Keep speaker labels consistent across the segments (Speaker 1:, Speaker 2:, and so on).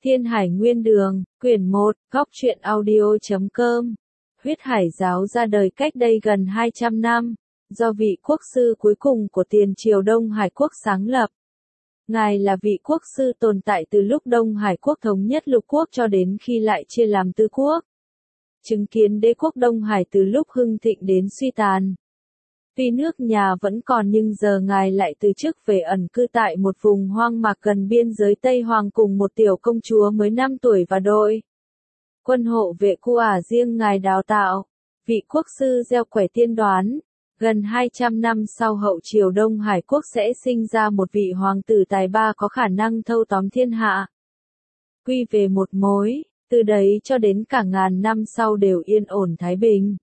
Speaker 1: Thiên Hải Nguyên Đường, quyển 1, góc truyện audio.com. Huyết Hải giáo ra đời cách đây gần 200 năm, do vị quốc sư cuối cùng của tiền triều Đông Hải quốc sáng lập. Ngài là vị quốc sư tồn tại từ lúc Đông Hải quốc thống nhất lục quốc cho đến khi lại chia làm tứ quốc. Chứng kiến đế quốc Đông Hải từ lúc hưng thịnh đến suy tàn. Tuy nước nhà vẫn còn nhưng giờ ngài lại từ chức về ẩn cư tại một vùng hoang mạc gần biên giới Tây Hoàng cùng một tiểu công chúa mới 5 tuổi và đội quân hộ vệ cu ả riêng ngài đào tạo. Vị quốc sư gieo quẻ tiên đoán, gần 200 năm sau hậu triều Đông Hải quốc sẽ sinh ra một vị hoàng tử tài ba có khả năng thâu tóm thiên hạ. Quy về một mối, từ đấy cho đến cả ngàn năm sau đều yên ổn thái bình.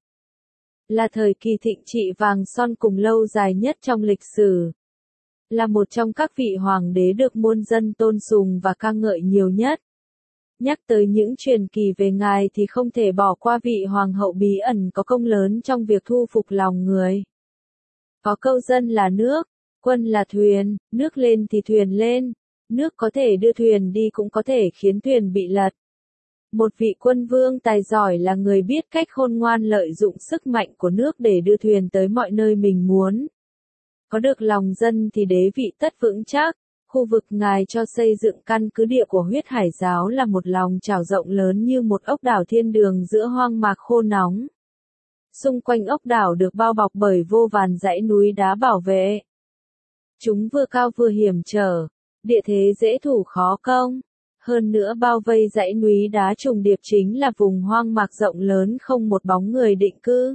Speaker 1: Là thời kỳ thịnh trị vàng son cùng lâu dài nhất trong lịch sử. Là một trong các vị hoàng đế được muôn dân tôn sùng và ca ngợi nhiều nhất. Nhắc tới những truyền kỳ về ngài thì không thể bỏ qua vị hoàng hậu bí ẩn có công lớn trong việc thu phục lòng người. Có câu dân là nước, quân là thuyền, nước lên thì thuyền lên, nước có thể đưa thuyền đi cũng có thể khiến thuyền bị lật. Một vị quân vương tài giỏi là người biết cách khôn ngoan lợi dụng sức mạnh của nước để đưa thuyền tới mọi nơi mình muốn. Có được lòng dân thì đế vị tất vững chắc. Khu vực ngài cho xây dựng căn cứ địa của Huyết Hải giáo là một lòng chảo rộng lớn như một ốc đảo thiên đường giữa hoang mạc khô nóng. Xung quanh ốc đảo được bao bọc bởi vô vàn dãy núi đá bảo vệ. Chúng vừa cao vừa hiểm trở, địa thế dễ thủ khó công. Hơn nữa bao vây dãy núi đá trùng điệp chính là vùng hoang mạc rộng lớn không một bóng người định cư.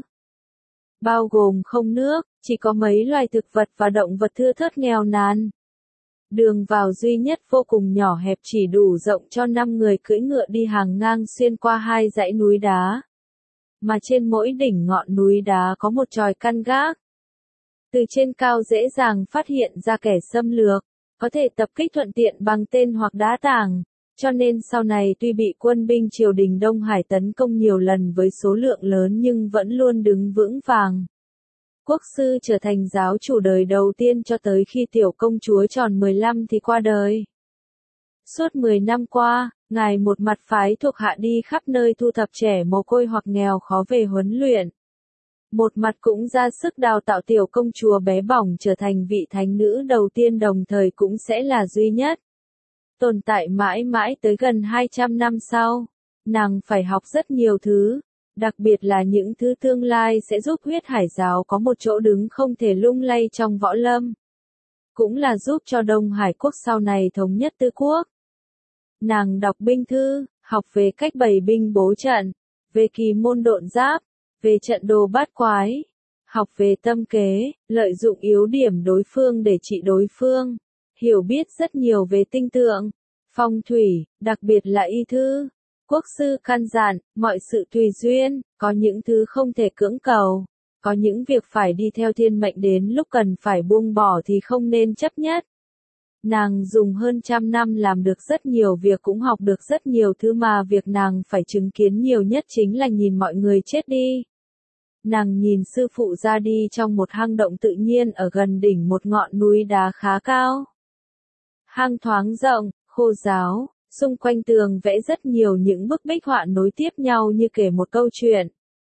Speaker 1: Bao gồm không nước, chỉ có mấy loài thực vật và động vật thưa thớt nghèo nàn. Đường vào duy nhất vô cùng nhỏ hẹp chỉ đủ rộng cho 5 người cưỡi ngựa đi hàng ngang xuyên qua hai dãy núi đá. Mà trên mỗi đỉnh ngọn núi đá có một chòi căn gác. Từ trên cao dễ dàng phát hiện ra kẻ xâm lược, có thể tập kích thuận tiện bằng tên hoặc đá tảng. Cho nên sau này tuy bị quân binh triều đình Đông Hải tấn công nhiều lần với số lượng lớn nhưng vẫn luôn đứng vững vàng. Quốc sư trở thành giáo chủ đời đầu tiên cho tới khi tiểu công chúa tròn 15 thì qua đời. Suốt 10 năm qua, ngài một mặt phái thuộc hạ đi khắp nơi thu thập trẻ mồ côi hoặc nghèo khó về huấn luyện. Một mặt cũng ra sức đào tạo tiểu công chúa bé bỏng trở thành vị thánh nữ đầu tiên đồng thời cũng sẽ là duy nhất. Tồn tại mãi mãi tới gần 200 năm sau, nàng phải học rất nhiều thứ, đặc biệt là những thứ tương lai sẽ giúp Huyết Hải giáo có một chỗ đứng không thể lung lay trong võ lâm. Cũng là giúp cho Đông Hải quốc sau này thống nhất tứ quốc. Nàng đọc binh thư, học về cách bày binh bố trận, về kỳ môn độn giáp, về trận đồ bát quái, học về tâm kế, lợi dụng yếu điểm đối phương để trị đối phương. Hiểu biết rất nhiều về tinh tượng, phong thủy, đặc biệt là y thư. Quốc sư căn dặn, mọi sự tùy duyên, có những thứ không thể cưỡng cầu, có những việc phải đi theo thiên mệnh đến lúc cần phải buông bỏ thì không nên chấp nhất. Nàng dùng hơn 100 năm làm được rất nhiều việc cũng học được rất nhiều thứ mà việc nàng phải chứng kiến nhiều nhất chính là nhìn mọi người chết đi. Nàng nhìn sư phụ ra đi trong một hang động tự nhiên ở gần đỉnh một ngọn núi đá khá cao. Hang thoáng rộng, khô ráo, xung quanh tường vẽ rất nhiều những bức bích họa nối tiếp nhau như kể một câu chuyện.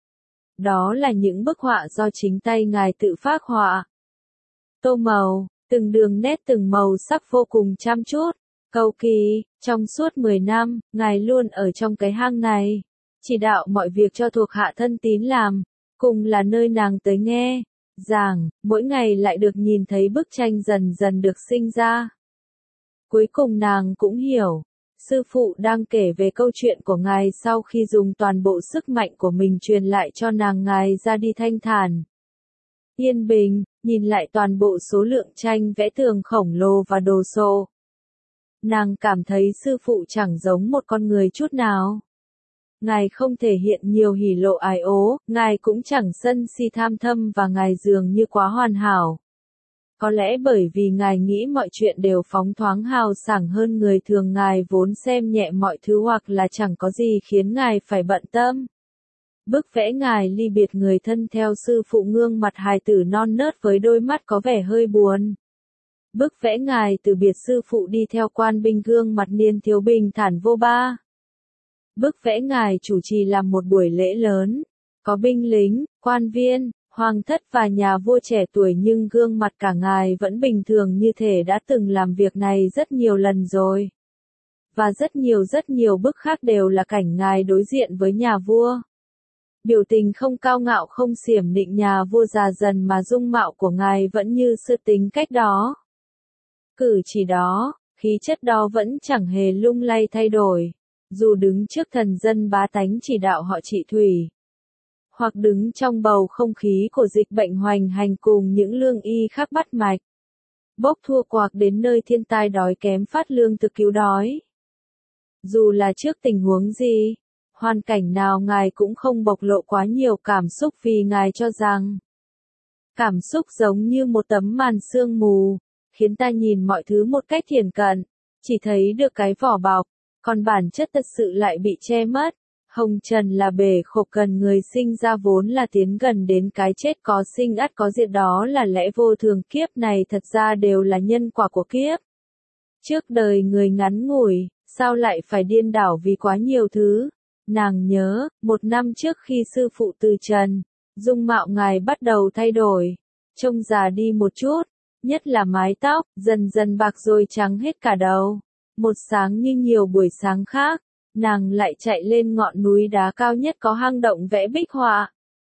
Speaker 1: Đó là những bức họa do chính tay ngài tự phác họa. Tô màu, từng đường nét từng màu sắc vô cùng chăm chút, cầu kỳ. Trong suốt 10 năm, ngài luôn ở trong cái hang này, chỉ đạo mọi việc cho thuộc hạ thân tín làm, cùng là nơi nàng tới nghe, giảng, mỗi ngày lại được nhìn thấy bức tranh dần dần được sinh ra. Cuối cùng nàng cũng hiểu, sư phụ đang kể về câu chuyện của ngài sau khi dùng toàn bộ sức mạnh của mình truyền lại cho nàng ngài ra đi thanh thản. Yên bình, nhìn lại toàn bộ số lượng tranh vẽ tường khổng lồ và đồ sộ. Nàng cảm thấy sư phụ chẳng giống một con người chút nào. Ngài không thể hiện nhiều hỉ lộ ái ố, ngài cũng chẳng sân si tham thâm và ngài dường như quá hoàn hảo. Có lẽ bởi vì ngài nghĩ mọi chuyện đều phóng thoáng hào sảng hơn người thường ngài vốn xem nhẹ mọi thứ hoặc là chẳng có gì khiến ngài phải bận tâm. Bức vẽ ngài ly biệt người thân theo sư phụ gương mặt hài tử non nớt với đôi mắt có vẻ hơi buồn. Bức vẽ ngài từ biệt sư phụ đi theo quan binh gương mặt niên thiếu bình thản vô ba. Bức vẽ ngài chủ trì làm một buổi lễ lớn, có binh lính, quan viên, hoàng thất và nhà vua trẻ tuổi nhưng gương mặt cả ngài vẫn bình thường như thể đã từng làm việc này rất nhiều lần rồi. Và rất nhiều bức khác đều là cảnh ngài đối diện với nhà vua. Biểu tình không cao ngạo không xiểm nịnh nhà vua già dần mà dung mạo của ngài vẫn như xưa tính cách đó. Cử chỉ đó, khí chất đó vẫn chẳng hề lung lay thay đổi, dù đứng trước thần dân bá tánh chỉ đạo họ trị thủy, hoặc đứng trong bầu không khí của dịch bệnh hoành hành cùng những lương y khác bắt mạch, bốc thua quạc đến nơi thiên tai đói kém phát lương thực cứu đói. Dù là trước tình huống gì, hoàn cảnh nào ngài cũng không bộc lộ quá nhiều cảm xúc vì ngài cho rằng cảm xúc giống như một tấm màn sương mù, khiến ta nhìn mọi thứ một cách thiển cận, chỉ thấy được cái vỏ bọc, còn bản chất thật sự lại bị che mất. Hồng trần là bể khổ cần người sinh ra vốn là tiến gần đến cái chết có sinh ắt có diệt đó là lẽ vô thường kiếp này thật ra đều là nhân quả của kiếp. Trước đời người ngắn ngủi, sao lại phải điên đảo vì quá nhiều thứ. Nàng nhớ, 1 năm trước khi sư phụ từ trần, dung mạo ngài bắt đầu thay đổi, trông già đi một chút, nhất là mái tóc, dần dần bạc rồi trắng hết cả đầu. Một sáng như nhiều buổi sáng khác, nàng lại chạy lên ngọn núi đá cao nhất có hang động vẽ bích họa,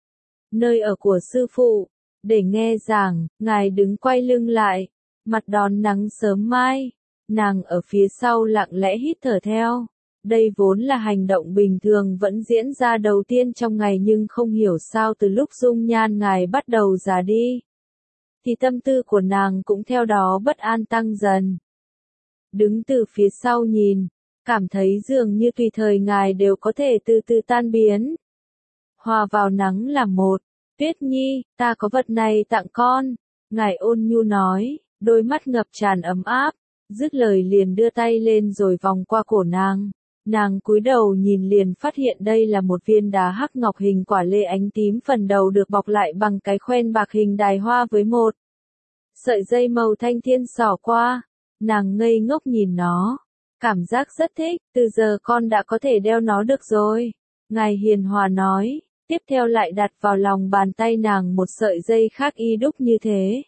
Speaker 1: nơi ở của sư phụ, để nghe giảng. Ngài đứng quay lưng lại, mặt đón nắng sớm mai, nàng ở phía sau lặng lẽ hít thở theo. Đây vốn là hành động bình thường vẫn diễn ra đầu tiên trong ngày nhưng không hiểu sao từ lúc dung nhan ngài bắt đầu già đi, thì tâm tư của nàng cũng theo đó bất an tăng dần. Đứng từ phía sau nhìn, cảm thấy dường như tùy thời ngài đều có thể từ từ tan biến, hòa vào nắng là một. Tuyết Nhi, ta có vật này tặng con, ngài ôn nhu nói, đôi mắt ngập tràn ấm áp, dứt lời liền đưa tay lên rồi vòng qua cổ nàng. Nàng cúi đầu nhìn liền phát hiện đây là một viên đá hắc ngọc hình quả lê ánh tím, phần đầu được bọc lại bằng cái khoen bạc hình đài hoa với một sợi dây màu thanh thiên xỏ qua. Nàng ngây ngốc nhìn nó, cảm giác rất thích, từ giờ con đã có thể đeo nó được rồi. Ngài hiền hòa nói, tiếp theo lại đặt vào lòng bàn tay nàng một sợi dây khác y đúc như thế.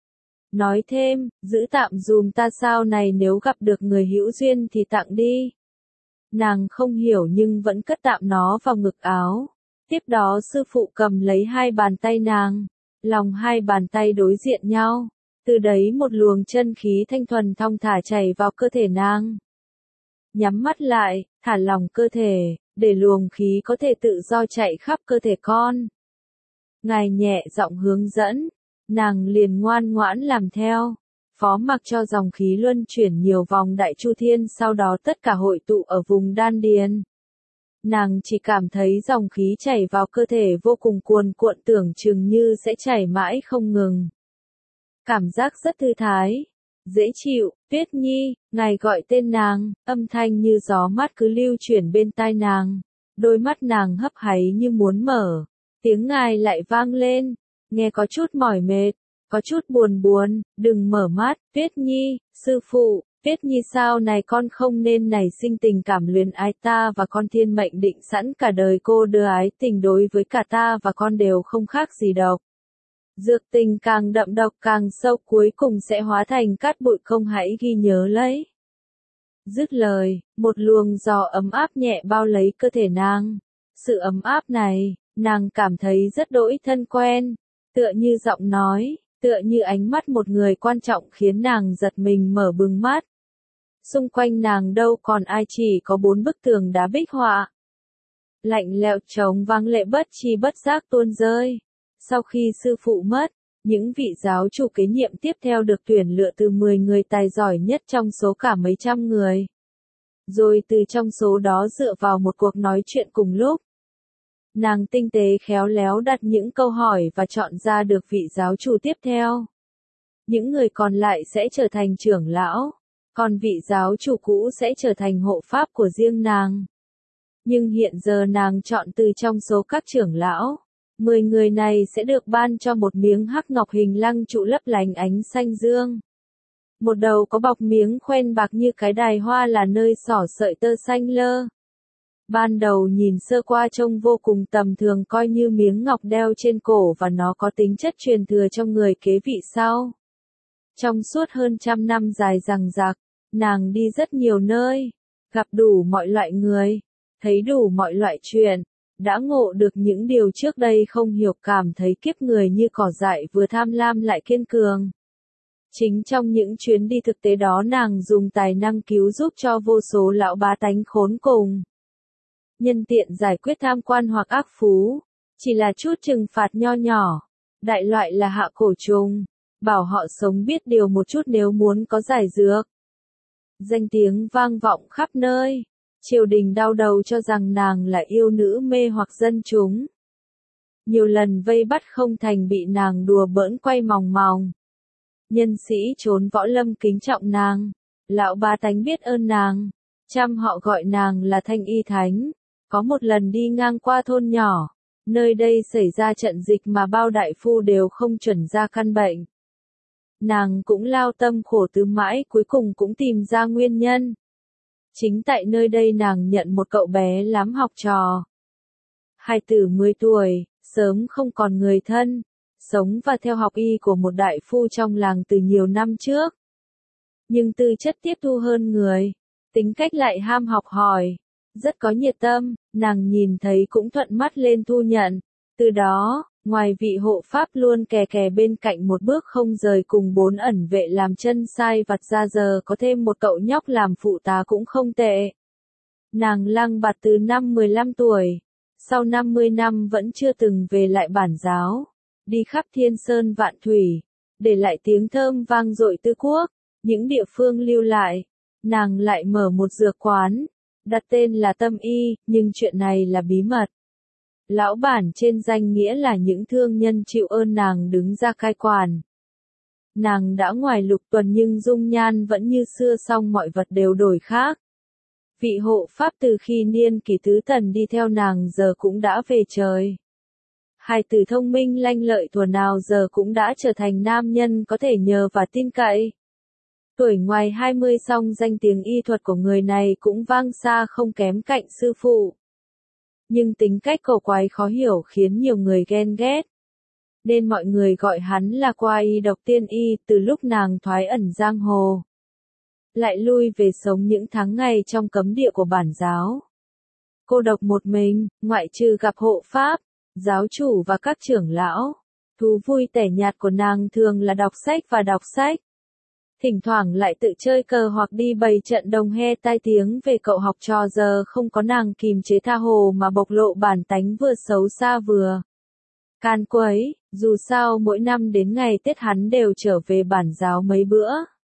Speaker 1: Nói thêm, giữ tạm dùm ta sau này nếu gặp được người hữu duyên thì tặng đi. Nàng không hiểu nhưng vẫn cất tạm nó vào ngực áo. Tiếp đó sư phụ cầm lấy hai bàn tay nàng, lòng hai bàn tay đối diện nhau. Từ đấy một luồng chân khí thanh thuần thong thả chảy vào cơ thể nàng. Nhắm mắt lại, thả lỏng cơ thể, để luồng khí có thể tự do chạy khắp cơ thể con. Ngài nhẹ giọng hướng dẫn, nàng liền ngoan ngoãn làm theo. Phó mặc cho dòng khí luân chuyển nhiều vòng đại chu thiên, sau đó tất cả hội tụ ở vùng đan điền. Nàng chỉ cảm thấy dòng khí chảy vào cơ thể vô cùng cuồn cuộn, tưởng chừng như sẽ chảy mãi không ngừng. Cảm giác rất thư thái, dễ chịu. Tuyết Nhi, ngài gọi tên nàng, âm thanh như gió mát cứ lưu chuyển bên tai nàng. Đôi mắt nàng hấp háy như muốn mở, tiếng ngài lại vang lên, nghe có chút mỏi mệt, có chút buồn buồn. Đừng mở mắt, Tuyết Nhi, sư phụ. Tuyết Nhi, sau này con không nên nảy sinh tình cảm luyến ái, ta và con thiên mệnh định sẵn cả đời cô đưa ái tình đối với cả ta và con đều không khác gì độc. Dược tình càng đậm độc càng sâu, cuối cùng sẽ hóa thành cát bụi, không hãy ghi nhớ lấy. Dứt lời, một luồng gió ấm áp nhẹ bao lấy cơ thể nàng. Sự ấm áp này, nàng cảm thấy rất đỗi thân quen, tựa như giọng nói, tựa như ánh mắt một người quan trọng khiến nàng giật mình mở bừng mắt. Xung quanh nàng đâu còn ai, chỉ có 4 bức tường đá bích họa. Lạnh lẽo trống vang lệ bất chi bất giác tuôn rơi. Sau khi sư phụ mất, những vị giáo chủ kế nhiệm tiếp theo được tuyển lựa từ 10 người tài giỏi nhất trong số cả mấy trăm người. Rồi từ trong số đó dựa vào một cuộc nói chuyện cùng lúc, nàng tinh tế khéo léo đặt những câu hỏi và chọn ra được vị giáo chủ tiếp theo. Những người còn lại sẽ trở thành trưởng lão, còn vị giáo chủ cũ sẽ trở thành hộ pháp của riêng nàng. Nhưng hiện giờ nàng chọn từ trong số các trưởng lão, 10 người này sẽ được ban cho một miếng hắc ngọc hình lăng trụ lấp lánh ánh xanh dương. Một đầu có bọc miếng khoen bạc như cái đài hoa là nơi xỏ sợi tơ xanh lơ. Ban đầu nhìn sơ qua trông vô cùng tầm thường, coi như miếng ngọc đeo trên cổ, và nó có tính chất truyền thừa trong người kế vị sau. Trong suốt hơn 100 năm dài dằng dặc, nàng đi rất nhiều nơi, gặp đủ mọi loại người, thấy đủ mọi loại chuyện, đã ngộ được những điều trước đây không hiểu, cảm thấy kiếp người như cỏ dại, vừa tham lam lại kiên cường. Chính trong những chuyến đi thực tế đó, nàng dùng tài năng cứu giúp cho vô số lão bá tánh khốn cùng. Nhân tiện giải quyết tham quan hoặc ác phú, chỉ là chút trừng phạt nho nhỏ, đại loại là hạ cổ trùng, bảo họ sống biết điều một chút nếu muốn có giải dược. Danh tiếng vang vọng khắp nơi, triều đình đau đầu cho rằng nàng là yêu nữ mê hoặc dân chúng. Nhiều lần vây bắt không thành, bị nàng đùa bỡn quay mòng mòng. Nhân sĩ trốn võ lâm kính trọng nàng, lão bá tánh biết ơn nàng, chăm họ gọi nàng là Thanh Y Thánh. Có một lần đi ngang qua thôn nhỏ, nơi đây xảy ra trận dịch mà bao đại phu đều không chuẩn ra căn bệnh. Nàng cũng lao tâm khổ tứ mãi, cuối cùng cũng tìm ra nguyên nhân. Chính tại nơi đây nàng nhận một cậu bé lắm học trò. Hài tử 10 tuổi, sớm không còn người thân, sống và theo học y của một đại phu trong làng từ nhiều năm trước. Nhưng tư chất tiếp thu hơn người, tính cách lại ham học hỏi, rất có nhiệt tâm, nàng nhìn thấy cũng thuận mắt lên thu nhận. Từ đó, ngoài vị hộ pháp luôn kè kè bên cạnh một bước không rời cùng 4 ẩn vệ làm chân sai vặt ra, giờ có thêm một cậu nhóc làm phụ tá cũng không tệ. Nàng lang bạt từ năm 15 tuổi, sau 50 năm vẫn chưa từng về lại bản giáo, đi khắp thiên sơn vạn thủy, để lại tiếng thơm vang dội tứ quốc, những địa phương lưu lại. Nàng lại mở một dược quán, đặt tên là Tâm Y, nhưng chuyện này là bí mật. Lão bản trên danh nghĩa là những thương nhân chịu ơn nàng đứng ra cai quản. Nàng đã ngoài lục tuần nhưng dung nhan vẫn như xưa, song mọi vật đều đổi khác. Vị hộ pháp từ khi niên kỷ tứ tần đi theo nàng giờ cũng đã về trời. Hài tử thông minh lanh lợi thuở nào giờ cũng đã trở thành nam nhân có thể nhờ và tin cậy. Tuổi ngoài 20 song danh tiếng y thuật của người này cũng vang xa không kém cạnh sư phụ. Nhưng tính cách cổ quái khó hiểu khiến nhiều người ghen ghét. Nên mọi người gọi hắn là qua y độc tiên y. Từ lúc nàng thoái ẩn giang hồ, lại lui về sống những tháng ngày trong cấm địa của bản giáo. Cô độc một mình, ngoại trừ gặp hộ pháp, giáo chủ và các trưởng lão. Thú vui tẻ nhạt của nàng thường là đọc sách và đọc sách. Thỉnh thoảng lại tự chơi cờ hoặc đi bày trận đồng he tai tiếng về cậu học trò, giờ không có nàng kìm chế tha hồ mà bộc lộ bản tánh vừa xấu xa vừa can quấy. Dù sao mỗi năm đến ngày Tết hắn đều trở về bản giáo mấy bữa,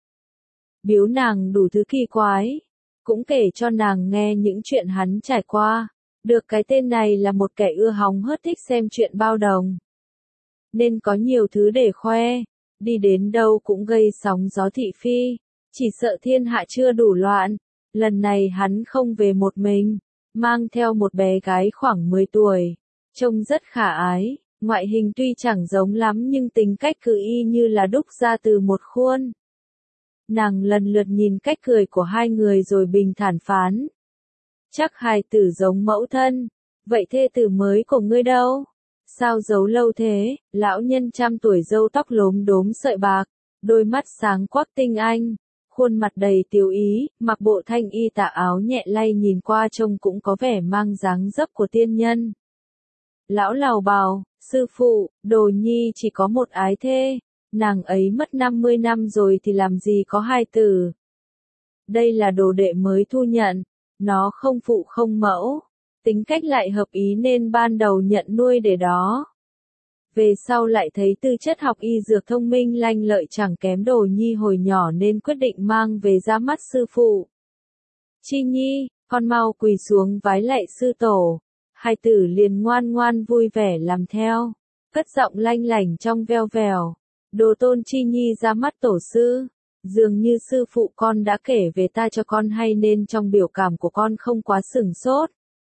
Speaker 1: biếu nàng đủ thứ kỳ quái, cũng kể cho nàng nghe những chuyện hắn trải qua. Được cái tên này là một kẻ ưa hóng hớt, thích xem chuyện bao đồng, nên có nhiều thứ để khoe. Đi đến đâu cũng gây sóng gió thị phi, chỉ sợ thiên hạ chưa đủ loạn. Lần này hắn không về một mình, mang theo một bé gái khoảng 10 tuổi, trông rất khả ái, ngoại hình tuy chẳng giống lắm nhưng tính cách cứ y như là đúc ra từ một khuôn. Nàng lần lượt nhìn cách cười của hai người rồi bình thản phán: chắc hài tử giống mẫu thân, vậy thê tử mới của ngươi đâu? Sao giấu lâu thế? Lão nhân trăm tuổi râu tóc lốm đốm sợi bạc, đôi mắt sáng quắc tinh anh, khuôn mặt đầy tiêu ý, mặc bộ thanh y tà áo nhẹ lay, nhìn qua trông cũng có vẻ mang dáng dấp của tiên nhân. Lão lào bào: sư phụ, đồ nhi chỉ có một ái thê, nàng ấy mất 50 năm rồi thì làm gì có hài tử. Đây là đồ đệ mới thu nhận, nó không phụ không mẫu. Tính cách lại hợp ý nên ban đầu nhận nuôi để đó. Về sau lại thấy tư chất học y dược thông minh lanh lợi chẳng kém đồ nhi hồi nhỏ nên quyết định mang về ra mắt sư phụ. Chi nhi, con mau quỳ xuống vái lạy sư tổ. Hai tử liền ngoan ngoan vui vẻ làm theo, cất giọng lanh lảnh trong veo vèo. Đồ tôn Chi nhi ra mắt tổ sư. Dường như sư phụ con đã kể về ta cho con hay nên trong biểu cảm của con không quá sửng sốt.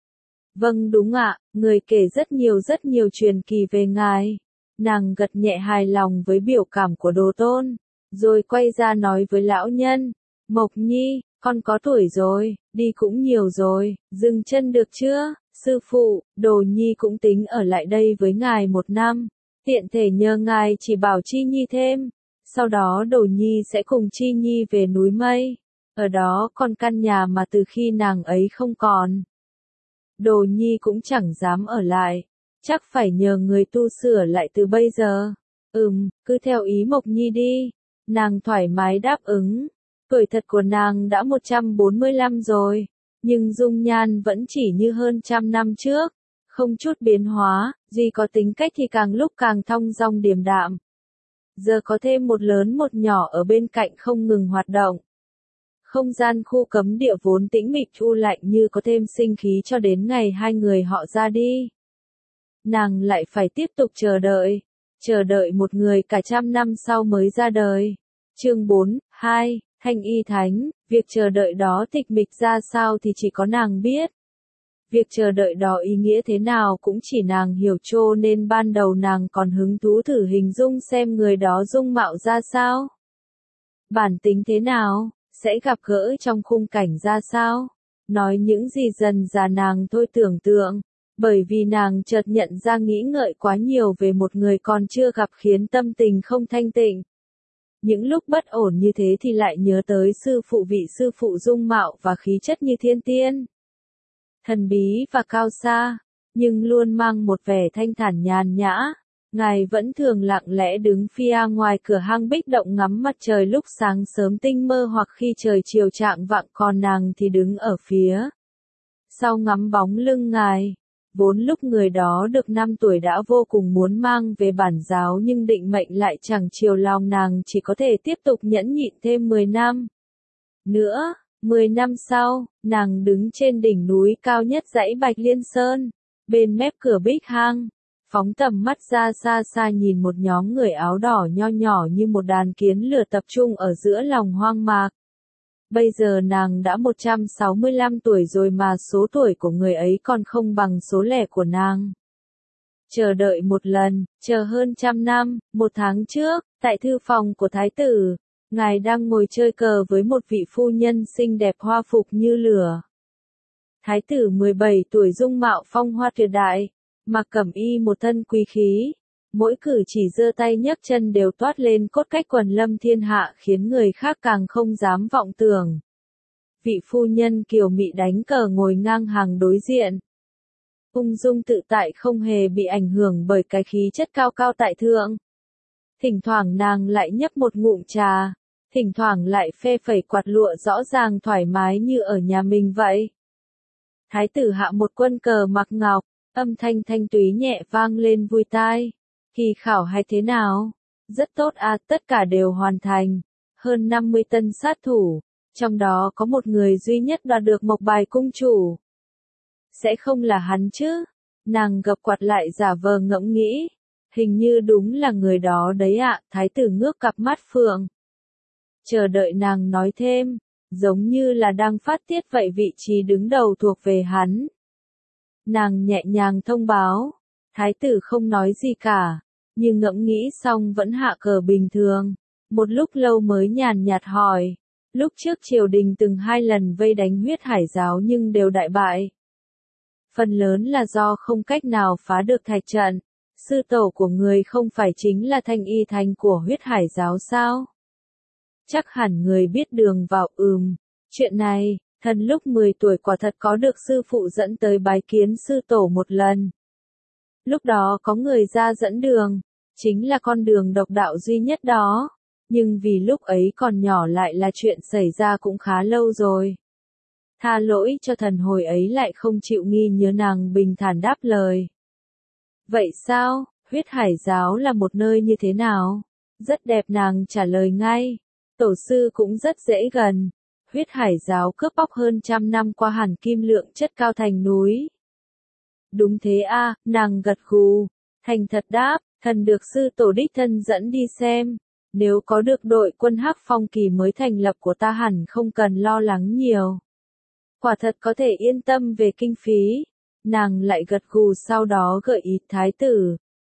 Speaker 1: Vâng đúng ạ, người kể rất nhiều truyền kỳ về ngài. Nàng gật nhẹ hài lòng với biểu cảm của đồ tôn. rồi quay ra nói với lão nhân, Mộc Nhi, con có tuổi rồi, đi cũng nhiều rồi, dừng chân được chưa? Sư phụ, Đồ Nhi cũng tính ở lại đây với ngài 1 năm, tiện thể nhờ ngài chỉ bảo Chi Nhi thêm, sau đó Đồ Nhi sẽ cùng Chi Nhi về núi Mây, ở đó còn căn nhà mà từ khi nàng ấy không còn. Đồ Nhi cũng chẳng dám ở lại, chắc phải nhờ người tu sửa lại từ bây giờ. Cứ theo ý Mộc Nhi đi. Nàng thoải mái đáp ứng. Tuổi thật của nàng đã 145 rồi, nhưng dung nhan vẫn chỉ như hơn 100 năm trước, không chút biến hóa, duy có tính cách thì càng lúc càng thong dong điềm đạm. Giờ có thêm một lớn một nhỏ ở bên cạnh không ngừng hoạt động. Không gian khu cấm địa vốn tĩnh mịch u lạnh như có thêm sinh khí cho đến ngày hai người họ ra đi. Nàng lại phải tiếp tục chờ đợi một người cả 100 năm sau mới ra đời. Chương 4, 2, Thanh Y Thánh, việc chờ đợi đó tịch mịch ra sao thì chỉ có nàng biết. Việc chờ đợi đó ý nghĩa thế nào cũng chỉ nàng hiểu, cho nên ban đầu nàng còn hứng thú thử hình dung xem người đó dung mạo ra sao. Bản tính thế nào, sẽ gặp gỡ trong khung cảnh ra sao. Nói những gì dần dà nàng thôi tưởng tượng, bởi vì nàng chợt nhận ra nghĩ ngợi quá nhiều về một người còn chưa gặp khiến tâm tình không thanh tịnh. Những lúc bất ổn như thế thì lại nhớ tới vị sư phụ dung mạo và khí chất như thiên tiên. Thần bí và cao xa, nhưng luôn mang một vẻ thanh thản nhàn nhã. Ngài vẫn thường lặng lẽ đứng phía ngoài cửa hang bích động ngắm mặt trời lúc sáng sớm tinh mơ hoặc khi trời chiều chạng vạng, còn nàng thì đứng ở phía sau ngắm bóng lưng ngài. Vốn lúc người đó được 5 tuổi đã vô cùng muốn mang về bản giáo nhưng định mệnh lại chẳng chiều lòng nàng, chỉ có thể tiếp tục nhẫn nhịn thêm 10 năm. Nữa, 10 năm sau, nàng đứng trên đỉnh núi cao nhất dãy Bạch Liên Sơn, bên mép cửa bích hang, phóng tầm mắt ra xa xa nhìn một nhóm người áo đỏ nho nhỏ như một đàn kiến lửa tập trung ở giữa lòng hoang mạc. Bây giờ nàng đã 165 tuổi rồi mà số tuổi của người ấy còn không bằng số lẻ của nàng. Chờ đợi một lần, chờ hơn 100 năm, 1 tháng trước, tại thư phòng của thái tử, ngài đang ngồi chơi cờ với một vị phu nhân xinh đẹp hoa phục như lửa. Thái tử 17 tuổi dung mạo phong hoa tuyệt đại, mặc cẩm y một thân quý khí. Mỗi cử chỉ giơ tay nhấc chân đều toát lên cốt cách quần lâm thiên hạ khiến người khác càng không dám vọng tưởng. Vị phu nhân kiều mị đánh cờ ngồi ngang hàng đối diện. Ung dung tự tại không hề bị ảnh hưởng bởi cái khí chất cao cao tại thượng. Thỉnh thoảng nàng lại nhấp một ngụm trà, thỉnh thoảng lại phê phẩy quạt lụa rõ ràng thoải mái như ở nhà mình vậy. Thái tử hạ một quân cờ mặc ngọc, âm thanh thanh túy nhẹ vang lên vui tai. Kỳ khảo hay thế nào? Rất tốt à, tất cả đều hoàn thành. Hơn 50 tân sát thủ, trong đó có một người duy nhất đoạt được mộc bài cung chủ. Sẽ không là hắn chứ? Nàng gập quạt lại giả vờ ngẫm nghĩ. Hình như đúng là người đó đấy ạ, thái tử ngước cặp mắt phượng. Chờ đợi nàng nói thêm, giống như là đang phát tiết vậy, vị trí đứng đầu thuộc về hắn. Nàng nhẹ nhàng thông báo. Thái tử không nói gì cả, nhưng ngẫm nghĩ xong vẫn hạ cờ bình thường. Một lúc lâu mới nhàn nhạt hỏi. Lúc trước triều đình từng 2 lần vây đánh Huyết Hải giáo nhưng đều đại bại. Phần lớn là do không cách nào phá được thạch trận. Sư tổ của người không phải chính là Thanh Y Thánh của Huyết Hải giáo sao? Chắc hẳn người biết đường vào. Chuyện này, thần lúc 10 tuổi quả thật có được sư phụ dẫn tới bái kiến sư tổ một lần. Lúc đó có người ra dẫn đường, chính là con đường độc đạo duy nhất đó, nhưng vì lúc ấy còn nhỏ lại là chuyện xảy ra cũng khá lâu rồi. Tha lỗi cho thần hồi ấy lại không chịu nghi nhớ, nàng bình thản đáp lời. Vậy sao, Huyết Hải giáo là một nơi như thế nào? Rất đẹp, nàng trả lời ngay. Tổ sư cũng rất dễ gần. Huyết Hải giáo cướp bóc hơn 100 năm qua hàn kim lượng chất cao thành núi. Đúng thế a, nàng gật gù, thành thật đáp, thần được sư tổ đích thân dẫn đi xem. Nếu có được đội quân Hắc Phong kỳ mới thành lập của ta hẳn không cần lo lắng nhiều. Quả thật có thể yên tâm về kinh phí. Nàng lại gật gù, sau đó gợi ý thái tử,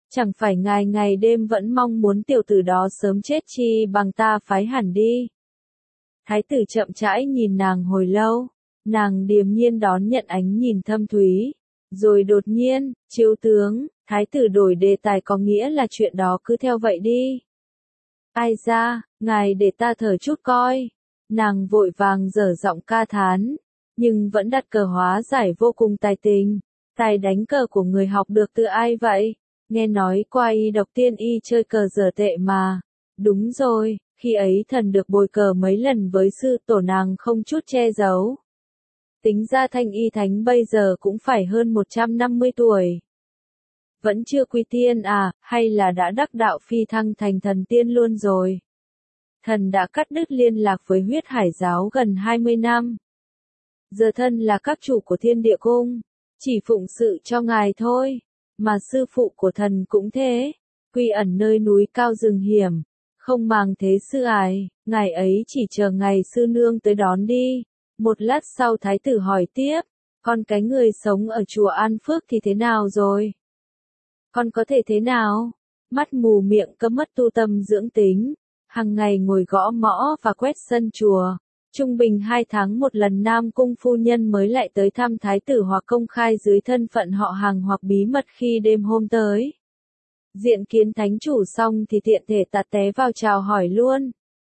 Speaker 1: Chẳng phải ngài ngày đêm vẫn mong muốn tiểu tử đó sớm chết chi bằng ta phái hẳn đi. Thái tử chậm rãi nhìn nàng hồi lâu, nàng điềm nhiên đón nhận ánh nhìn thâm thúy, rồi đột nhiên, chiếu tướng, thái tử đổi đề tài có nghĩa là chuyện đó cứ theo vậy đi. Ai ra, ngài để ta thở chút coi. Nàng vội vàng dở giọng ca thán, nhưng vẫn đặt cờ hóa giải vô cùng tài tình. Tài đánh cờ của người học được từ ai vậy? Nghe nói qua y độc tiên y chơi cờ dở tệ mà. Đúng rồi, khi ấy thần được bồi cờ mấy lần với sư tổ nàng không chút che giấu. Tính ra thanh y thánh bây giờ cũng phải hơn 150 tuổi. Vẫn chưa quy tiên à, hay là đã đắc đạo phi thăng thành thần tiên luôn rồi? Thần đã cắt đứt liên lạc với huyết hải giáo gần 20 năm. Giờ thân là các chủ của thiên địa cung, chỉ phụng sự cho ngài thôi, mà sư phụ của thần cũng thế, quy ẩn nơi núi cao rừng hiểm, không màng thế sư ải, ngài ấy chỉ chờ ngày sư nương tới đón đi. Một lát sau thái tử hỏi tiếp, con cái người sống ở chùa An Phước thì thế nào rồi? Con có thể thế nào? Mắt mù miệng câm mất tu tâm dưỡng tính, hàng ngày ngồi gõ mõ và quét sân chùa. Trung bình 2 tháng một lần Nam Cung phu nhân mới lại tới thăm thái tử hoặc công khai dưới thân phận họ hàng hoặc bí mật khi đêm hôm tới. Diện kiến thánh chủ xong thì tiện thể tạt té vào chào hỏi luôn.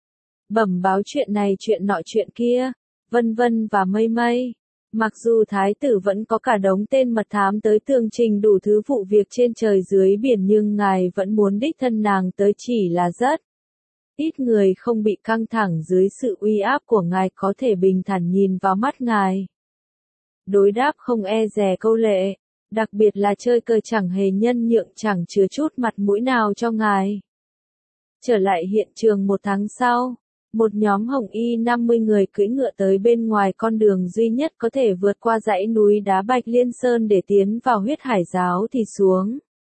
Speaker 1: Bẩm báo chuyện này chuyện nọ chuyện kia, vân vân và mây mây. Mặc dù thái tử vẫn có cả đống tên mật thám tới tường trình đủ thứ vụ việc trên trời dưới biển nhưng ngài vẫn muốn đích thân nàng tới chỉ là rất ít người không bị căng thẳng dưới sự uy áp của ngài có thể bình thản nhìn vào mắt ngài. Đối đáp không e dè câu lệ, đặc biệt là chơi cờ chẳng hề nhân nhượng chẳng chứa chút mặt mũi nào cho ngài. Trở lại hiện trường 1 tháng sau, một nhóm hồng y 50 người cưỡi ngựa tới bên ngoài con đường duy nhất có thể vượt qua dãy núi đá Bạch Liên Sơn để tiến vào huyết hải giáo thì xuống.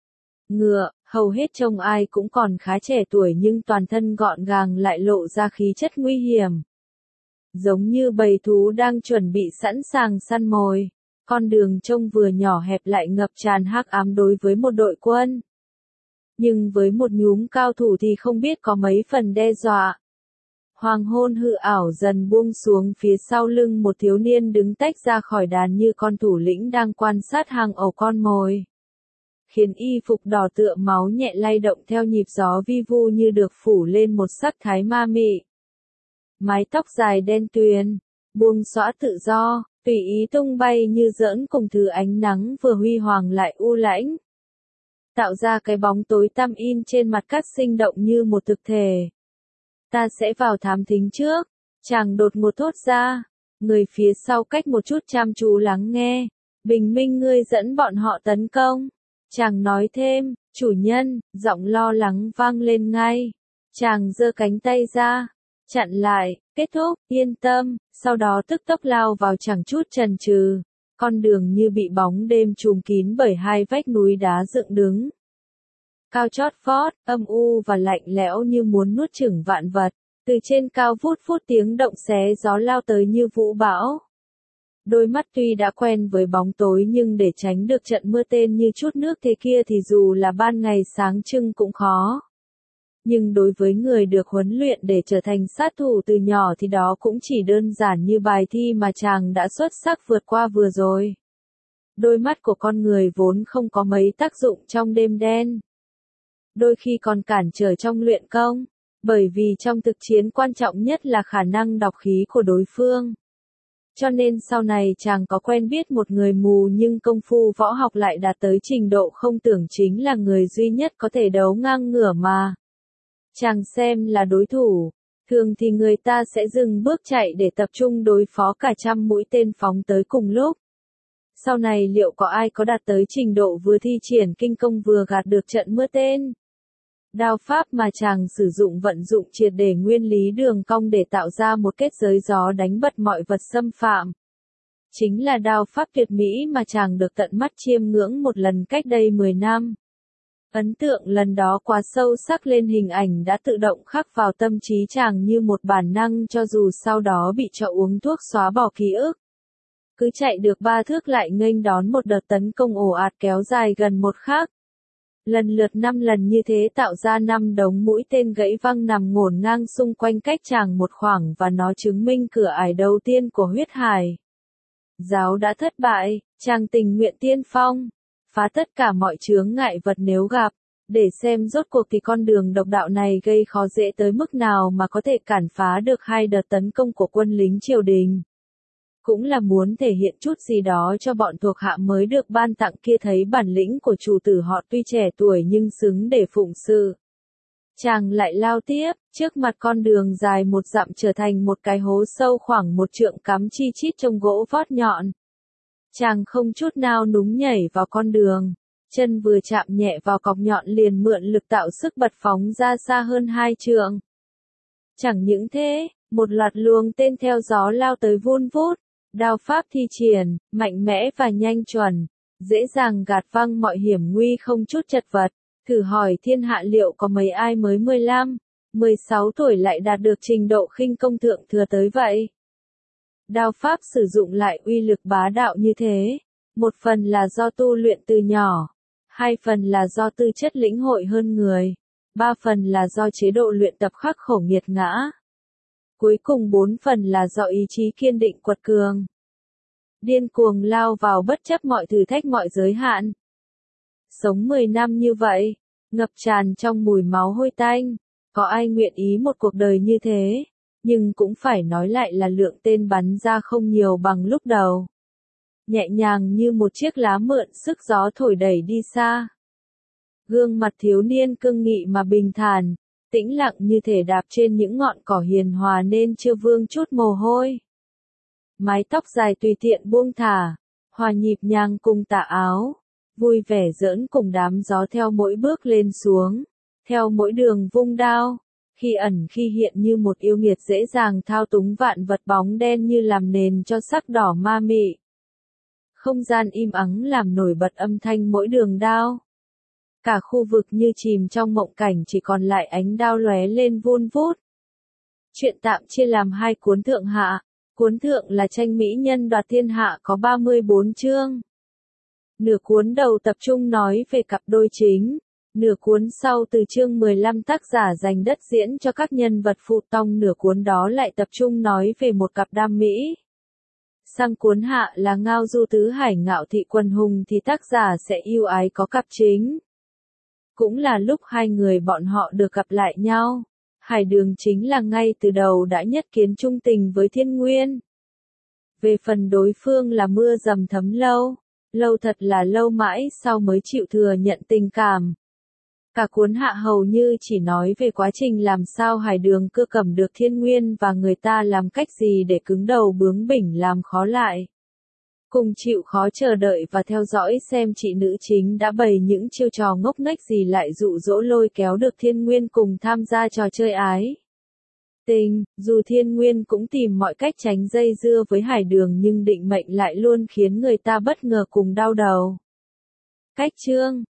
Speaker 1: Ngựa, hầu hết trông ai cũng còn khá trẻ tuổi nhưng toàn thân gọn gàng lại lộ ra khí chất nguy hiểm. Giống như bầy thú đang chuẩn bị sẵn sàng săn mồi, con đường trông vừa nhỏ hẹp lại ngập tràn hắc ám đối với một đội quân. Nhưng với một nhúm cao thủ thì không biết có mấy phần đe dọa. Hoàng hôn hư ảo dần buông xuống phía sau lưng một thiếu niên đứng tách ra khỏi đàn như con thủ lĩnh đang quan sát hàng ổ con mồi. Khiến y phục đỏ tựa máu nhẹ lay động theo nhịp gió vi vu như được phủ lên một sắc thái ma mị. Mái tóc dài đen tuyền, buông xõa tự do, tùy ý tung bay như giỡn cùng thứ ánh nắng vừa huy hoàng lại u lãnh. Tạo ra cái bóng tối tăm in trên mặt cát sinh động như một thực thể. Ta sẽ vào thám thính trước, chàng đột ngột thốt ra, người phía sau cách một chút chăm chú lắng nghe, bình minh ngươi dẫn bọn họ tấn công. Chàng nói thêm, chủ nhân, giọng lo lắng vang lên ngay. Chàng giơ cánh tay ra, chặn lại, kết thúc, yên tâm, sau đó tức tốc lao vào chẳng chút chần chừ. Con đường như bị bóng đêm trùm kín bởi 2 vách núi đá dựng đứng. Cao chót vót, âm u và lạnh lẽo như muốn nuốt chửng vạn vật. Từ trên cao vút vút tiếng động xé gió lao tới như vũ bão. Đôi mắt tuy đã quen với bóng tối nhưng để tránh được trận mưa tên như chút nước thế kia thì dù là ban ngày sáng trưng cũng khó. Nhưng đối với người được huấn luyện để trở thành sát thủ từ nhỏ thì đó cũng chỉ đơn giản như bài thi mà chàng đã xuất sắc vượt qua vừa rồi. Đôi mắt của con người vốn không có mấy tác dụng trong đêm đen. Đôi khi còn cản trở trong luyện công, bởi vì trong thực chiến quan trọng nhất là khả năng đọc khí của đối phương. Cho nên sau này chàng có quen biết một người mù nhưng công phu võ học lại đạt tới trình độ không tưởng chính là người duy nhất có thể đấu ngang ngửa mà chàng xem là đối thủ. Thường thì người ta sẽ dừng bước chạy để tập trung đối phó cả trăm mũi tên phóng tới cùng lúc. Sau này liệu có ai có đạt tới trình độ vừa thi triển kinh công vừa gạt được trận mưa tên? Đao pháp mà chàng sử dụng vận dụng triệt để nguyên lý đường cong để tạo ra một kết giới gió đánh bật mọi vật xâm phạm. Chính là đao pháp tuyệt mỹ mà chàng được tận mắt chiêm ngưỡng một lần cách đây 10 năm. Ấn tượng lần đó quá sâu sắc lên hình ảnh đã tự động khắc vào tâm trí chàng như một bản năng cho dù sau đó bị cho uống thuốc xóa bỏ ký ức. Cứ chạy được 3 thước lại nghênh đón một đợt tấn công ồ ạt kéo dài gần 1 khắc. Lần lượt 5 lần như thế tạo ra 5 đống mũi tên gãy văng nằm ngổn ngang xung quanh cách chàng một khoảng và nó chứng minh cửa ải đầu tiên của huyết hải giáo đã thất bại, chàng tình nguyện tiên phong, phá tất cả mọi chướng ngại vật nếu gặp, để xem rốt cuộc thì con đường độc đạo này gây khó dễ tới mức nào mà có thể cản phá được 2 đợt tấn công của quân lính triều đình. Cũng là muốn thể hiện chút gì đó cho bọn thuộc hạ mới được ban tặng kia thấy bản lĩnh của chủ tử họ tuy trẻ tuổi nhưng xứng để phụng sự. Chàng lại lao tiếp, trước mặt con đường dài 1 dặm trở thành một cái hố sâu khoảng 1 trượng cắm chi chít trong gỗ vót nhọn. Chàng không chút nào núng nhảy vào con đường, chân vừa chạm nhẹ vào cọc nhọn liền mượn lực tạo sức bật phóng ra xa hơn 2 trượng. Chẳng những thế, một loạt luồng tên theo gió lao tới vun vút, đao pháp thi triển, mạnh mẽ và nhanh chuẩn, dễ dàng gạt văng mọi hiểm nguy không chút chật vật. Thử hỏi thiên hạ liệu có mấy ai mới 15, 16 tuổi lại đạt được trình độ khinh công thượng thừa tới vậy? Đao pháp sử dụng lại uy lực bá đạo như thế, một phần là do tu luyện từ nhỏ, 2 phần là do tư chất lĩnh hội hơn người, 3 phần là do chế độ luyện tập khắc khổ nghiệt ngã. Cuối cùng 4 phần là do ý chí kiên định quật cường. Điên cuồng lao vào bất chấp mọi thử thách mọi giới hạn. Sống 10 năm như vậy, ngập tràn trong mùi máu hôi tanh, có ai nguyện ý một cuộc đời như thế, nhưng cũng phải nói lại là lượng tên bắn ra không nhiều bằng lúc đầu. Nhẹ nhàng như một chiếc lá mượn sức gió thổi đẩy đi xa. Gương mặt thiếu niên cương nghị mà bình thản, tĩnh lặng như thể đạp trên những ngọn cỏ hiền hòa nên chưa vương chút mồ hôi. Mái tóc dài tùy tiện buông thả, hòa nhịp nhàng cùng tà áo, vui vẻ giỡn cùng đám gió theo mỗi bước lên xuống, theo mỗi đường vung đao, khi ẩn khi hiện như một yêu nghiệt dễ dàng thao túng vạn vật bóng đen như làm nền cho sắc đỏ ma mị. Không gian im ắng làm nổi bật âm thanh mỗi đường đao. Cả khu vực như chìm trong mộng cảnh chỉ còn lại ánh đao lóe lên vun vút. Chuyện tạm chia làm 2 cuốn thượng hạ. Cuốn thượng là tranh mỹ nhân đoạt thiên hạ có 34 chương. Nửa cuốn đầu tập trung nói về cặp đôi chính. Nửa cuốn sau từ chương 15 tác giả dành đất diễn cho các nhân vật phụ tông. Nửa cuốn đó lại tập trung nói về một cặp đam mỹ. Sang cuốn hạ là Ngao Du Tứ Hải Ngạo Thị Quần Hùng thì tác giả sẽ yêu ái có cặp chính. Cũng là lúc 2 người bọn họ được gặp lại nhau. Hải Đường chính là ngay từ đầu đã nhất kiến trung tình với Thiên Nguyên. Về phần đối phương là mưa dầm thấm lâu, lâu thật là lâu mãi sau mới chịu thừa nhận tình cảm. Cả cuốn hạ hầu như chỉ nói về quá trình làm sao Hải Đường cưa cầm được Thiên Nguyên và người ta làm cách gì để cứng đầu bướng bỉnh làm khó lại. Cùng chịu khó chờ đợi và theo dõi xem chị nữ chính đã bày những chiêu trò ngốc nghếch gì lại dụ dỗ lôi kéo được Thiên Nguyên cùng tham gia trò chơi ái tình. Dù Thiên Nguyên cũng tìm mọi cách tránh dây dưa với Hải Đường nhưng định mệnh lại luôn khiến người ta bất ngờ cùng đau đầu. Cách chương